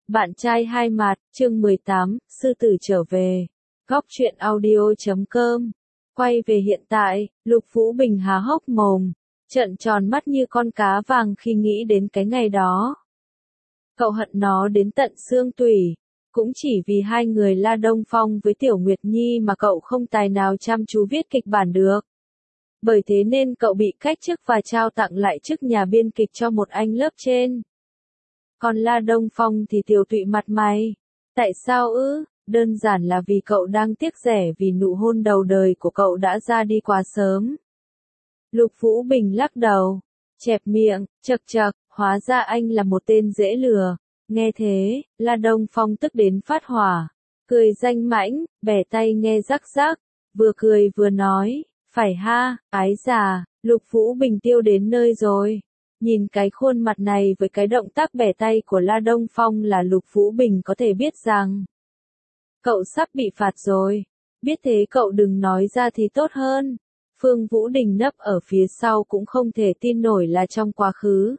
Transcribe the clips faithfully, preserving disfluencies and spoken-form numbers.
Bạn trai hai mặt, chương mười tám, sư tử trở về. Góc truyện audio chấm com. Quay về hiện tại, Lục Vũ Bình há hốc mồm, trợn tròn mắt như con cá vàng khi nghĩ đến cái ngày đó. Cậu hận nó đến tận xương tủy, cũng chỉ vì hai người La Đông Phong với Tiểu Nguyệt Nhi mà cậu không tài nào chăm chú viết kịch bản được. Bởi thế nên cậu bị cách chức và trao tặng lại chức nhà biên kịch cho một anh lớp trên. Còn La Đông Phong thì tiều tụy mặt mày. Tại sao ư? Đơn giản là vì cậu đang tiếc rẻ vì nụ hôn đầu đời của cậu đã ra đi quá sớm. Lục Vũ Bình lắc đầu, chẹp miệng, chậc chậc, hóa ra anh là một tên dễ lừa. Nghe thế, La Đông Phong tức đến phát hỏa, cười danh mãnh, bẻ tay nghe rắc rắc, vừa cười vừa nói, phải ha, ái già, Lục Vũ Bình tiêu đến nơi rồi. Nhìn cái khuôn mặt này với cái động tác bẻ tay của La Đông Phong là Lục Vũ Bình có thể biết rằng cậu sắp bị phạt rồi. Biết thế cậu đừng nói ra thì tốt hơn. Phương Vũ Đình nấp ở phía sau cũng không thể tin nổi là trong quá khứ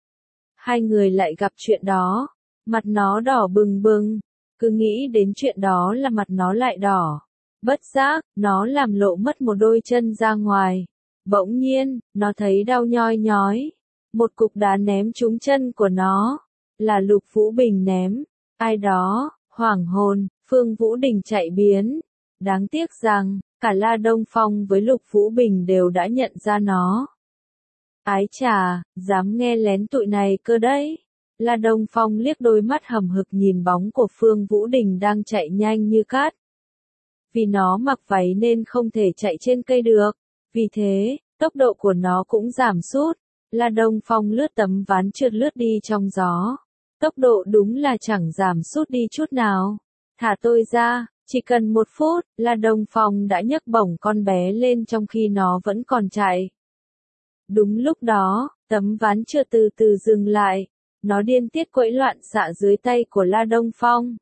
hai người lại gặp chuyện đó. Mặt nó đỏ bừng bừng, cứ nghĩ đến chuyện đó là mặt nó lại đỏ. Bất giác, nó làm lộ mất một đôi chân ra ngoài. Bỗng nhiên, nó thấy đau nhoi nhói. Một cục đá ném trúng chân của nó, là Lục Vũ Bình ném. Ai đó, hoảng hồn, Phương Vũ Đình chạy biến. Đáng tiếc rằng, cả La Đông Phong với Lục Vũ Bình đều đã nhận ra nó. Ái chà, dám nghe lén tụi này cơ đấy. La Đông Phong liếc đôi mắt hầm hực nhìn bóng của Phương Vũ Đình đang chạy nhanh như cát. Vì nó mặc váy nên không thể chạy trên cây được, vì thế, tốc độ của nó cũng giảm sút. La Đông Phong lướt tấm ván trượt lướt đi trong gió. Tốc độ đúng là chẳng giảm sút đi chút nào. Thả tôi ra, chỉ cần một phút, La Đông Phong đã nhấc bổng con bé lên trong khi nó vẫn còn chạy. Đúng lúc đó, tấm ván trượt từ từ dừng lại. Nó điên tiết quẫy loạn xạ dưới tay của La Đông Phong.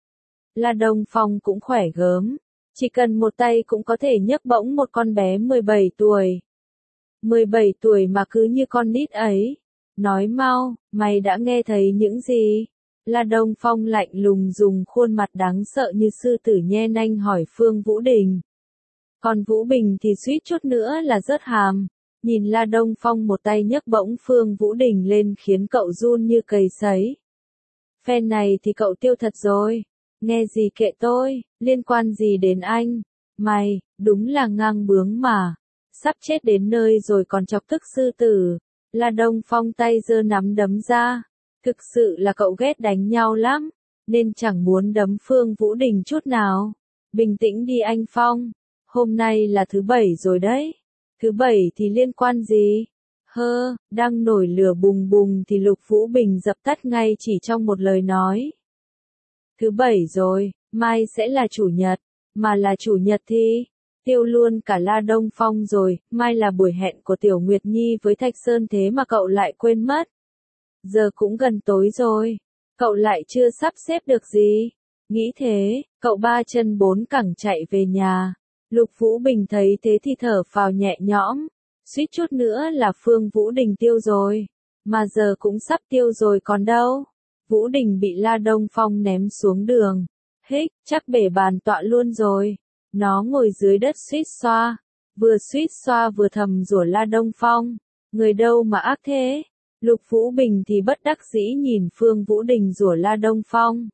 La Đông Phong cũng khỏe gớm. Chỉ cần một tay cũng có thể nhấc bổng một con bé mười bảy tuổi. mười bảy tuổi mà cứ như con nít ấy. Nói mau, mày đã nghe thấy những gì? La Đông Phong lạnh lùng dùng khuôn mặt đáng sợ như sư tử nhe nanh hỏi Phương Vũ Đình. Còn Vũ Bình thì suýt chút nữa là rớt hàm. Nhìn La Đông Phong một tay nhấc bổng Phương Vũ Đình lên khiến cậu run như cầy sấy. Phen này thì cậu tiêu thật rồi. Nghe gì kệ tôi, liên quan gì đến anh? Mày, đúng là ngang bướng mà. Sắp chết đến nơi rồi còn chọc tức sư tử. La Đông Phong tay giơ nắm đấm ra. Thực sự là cậu ghét đánh nhau lắm, nên chẳng muốn đấm Phương Vũ Đình chút nào. Bình tĩnh đi anh Phong. Hôm nay là thứ bảy rồi đấy. Thứ bảy thì liên quan gì? Hơ, đang nổi lửa bùng bùng thì Lục Vũ Bình dập tắt ngay chỉ trong một lời nói. Thứ bảy rồi, mai sẽ là chủ nhật. Mà là chủ nhật thì tiêu luôn cả La Đông Phong rồi, mai là buổi hẹn của Tiểu Nguyệt Nhi với Thạch Sơn thế mà cậu lại quên mất. Giờ cũng gần tối rồi, cậu lại chưa sắp xếp được gì. Nghĩ thế, cậu ba chân bốn cẳng chạy về nhà. Lục Vũ Bình thấy thế thì thở phào nhẹ nhõm, suýt chút nữa là Phương Vũ Đình tiêu rồi. Mà giờ cũng sắp tiêu rồi còn đâu. Vũ Đình bị La Đông Phong ném xuống đường. Hích, chắc bể bàn tọa luôn rồi. Nó ngồi dưới đất suýt xoa, vừa suýt xoa vừa thầm rủa La Đông Phong. Người đâu mà ác thế? Lục Vũ Bình thì bất đắc dĩ nhìn Phương Vũ Đình rủa La Đông Phong.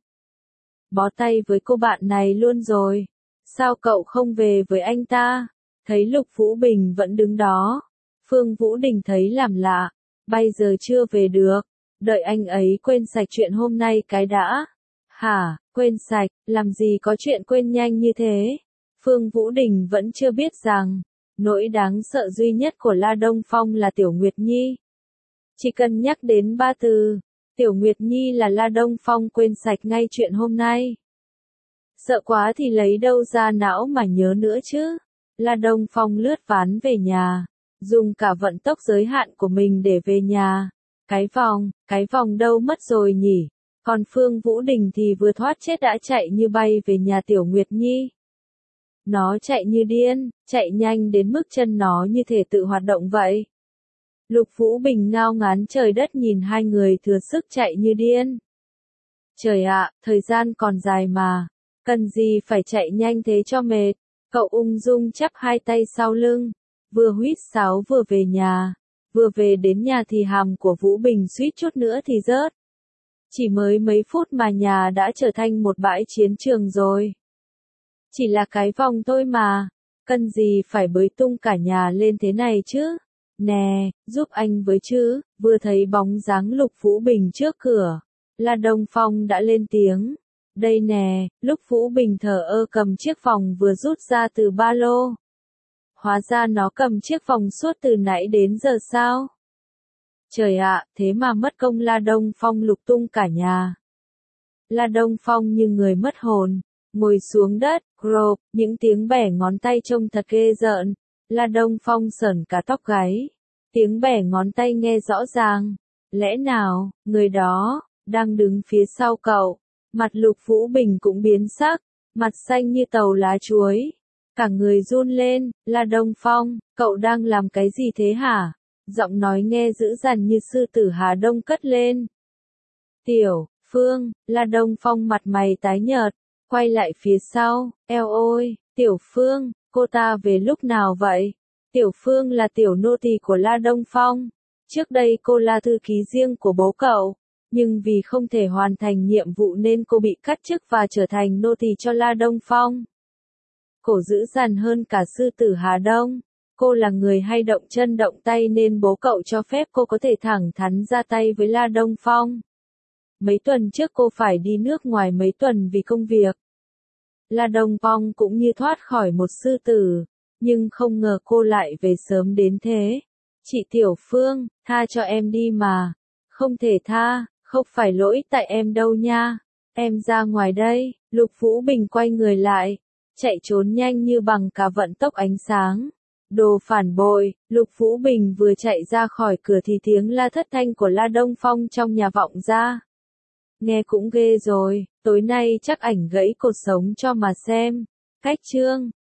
Bó tay với cô bạn này luôn rồi. Sao cậu không về với anh ta? Thấy Lục Vũ Bình vẫn đứng đó. Phương Vũ Đình thấy làm lạ. Bây giờ chưa về được. Đợi anh ấy quên sạch chuyện hôm nay cái đã. Hả, quên sạch, làm gì có chuyện quên nhanh như thế? Phương Vũ Đình vẫn chưa biết rằng, nỗi đáng sợ duy nhất của La Đông Phong là Tiểu Nguyệt Nhi. Chỉ cần nhắc đến ba từ, Tiểu Nguyệt Nhi là La Đông Phong quên sạch ngay chuyện hôm nay. Sợ quá thì lấy đâu ra não mà nhớ nữa chứ. La Đông Phong lướt ván về nhà, dùng cả vận tốc giới hạn của mình để về nhà. Cái vòng, cái vòng đâu mất rồi nhỉ? Còn Phương Vũ Đình thì vừa thoát chết đã chạy như bay về nhà Tiểu Nguyệt Nhi. Nó chạy như điên, chạy nhanh đến mức chân nó như thể tự hoạt động vậy. Lục Vũ Bình ngao ngán trời đất nhìn hai người thừa sức chạy như điên. Trời ạ, thời gian còn dài mà. Cần gì phải chạy nhanh thế cho mệt. Cậu ung dung chắp hai tay sau lưng. Vừa huýt sáo vừa về nhà. Vừa về đến nhà thì hàm của Vũ Bình suýt chút nữa thì rớt. Chỉ mới mấy phút mà nhà đã trở thành một bãi chiến trường rồi. Chỉ là cái vòng thôi mà. Cần gì phải bới tung cả nhà lên thế này chứ? Nè, giúp anh với chứ. Vừa thấy bóng dáng Lục Vũ Bình trước cửa. La Đông Phong đã lên tiếng. Đây nè, lúc Vũ Bình thờ ơ cầm chiếc vòng vừa rút ra từ ba lô. Hóa ra nó cầm chiếc vòng suốt từ nãy đến giờ sao? Trời ạ, thế mà mất công La Đông Phong lục tung cả nhà. La Đông Phong như người mất hồn, ngồi xuống đất, gộp, những tiếng bẻ ngón tay trông thật ghê rợn. La Đông Phong sởn cả tóc gáy. Tiếng bẻ ngón tay nghe rõ ràng. Lẽ nào, người đó, đang đứng phía sau cậu. Mặt Lục Vũ Bình cũng biến sắc, mặt xanh như tàu lá chuối. Cả người run lên, La Đông Phong, cậu đang làm cái gì thế hả? Giọng nói nghe dữ dằn như sư tử Hà Đông cất lên. Tiểu Phương, La Đông Phong mặt mày tái nhợt, quay lại phía sau, eo ôi, Tiểu Phương, cô ta về lúc nào vậy? Tiểu Phương là tiểu nô tỳ của La Đông Phong. Trước đây cô là thư ký riêng của bố cậu, nhưng vì không thể hoàn thành nhiệm vụ nên cô bị cắt chức và trở thành nô tỳ cho La Đông Phong. Cổ dữ dằn hơn cả sư tử Hà Đông. Cô là người hay động chân động tay nên bố cậu cho phép cô có thể thẳng thắn ra tay với La Đông Phong. Mấy tuần trước cô phải đi nước ngoài mấy tuần vì công việc. La Đông Phong cũng như thoát khỏi một sư tử, nhưng không ngờ cô lại về sớm đến thế. Chị Tiểu Phương, tha cho em đi mà. Không thể tha, không phải lỗi tại em đâu nha. Em ra ngoài đây. Lục Vũ Bình quay người lại, chạy trốn nhanh như bằng cả vận tốc ánh sáng. Đồ phản bội. Lục Vũ Bình vừa chạy ra khỏi cửa thì tiếng la thất thanh của La Đông Phong trong nhà vọng ra. Nghe cũng ghê rồi, tối nay chắc ảnh gãy cột sống cho mà xem. Cách chương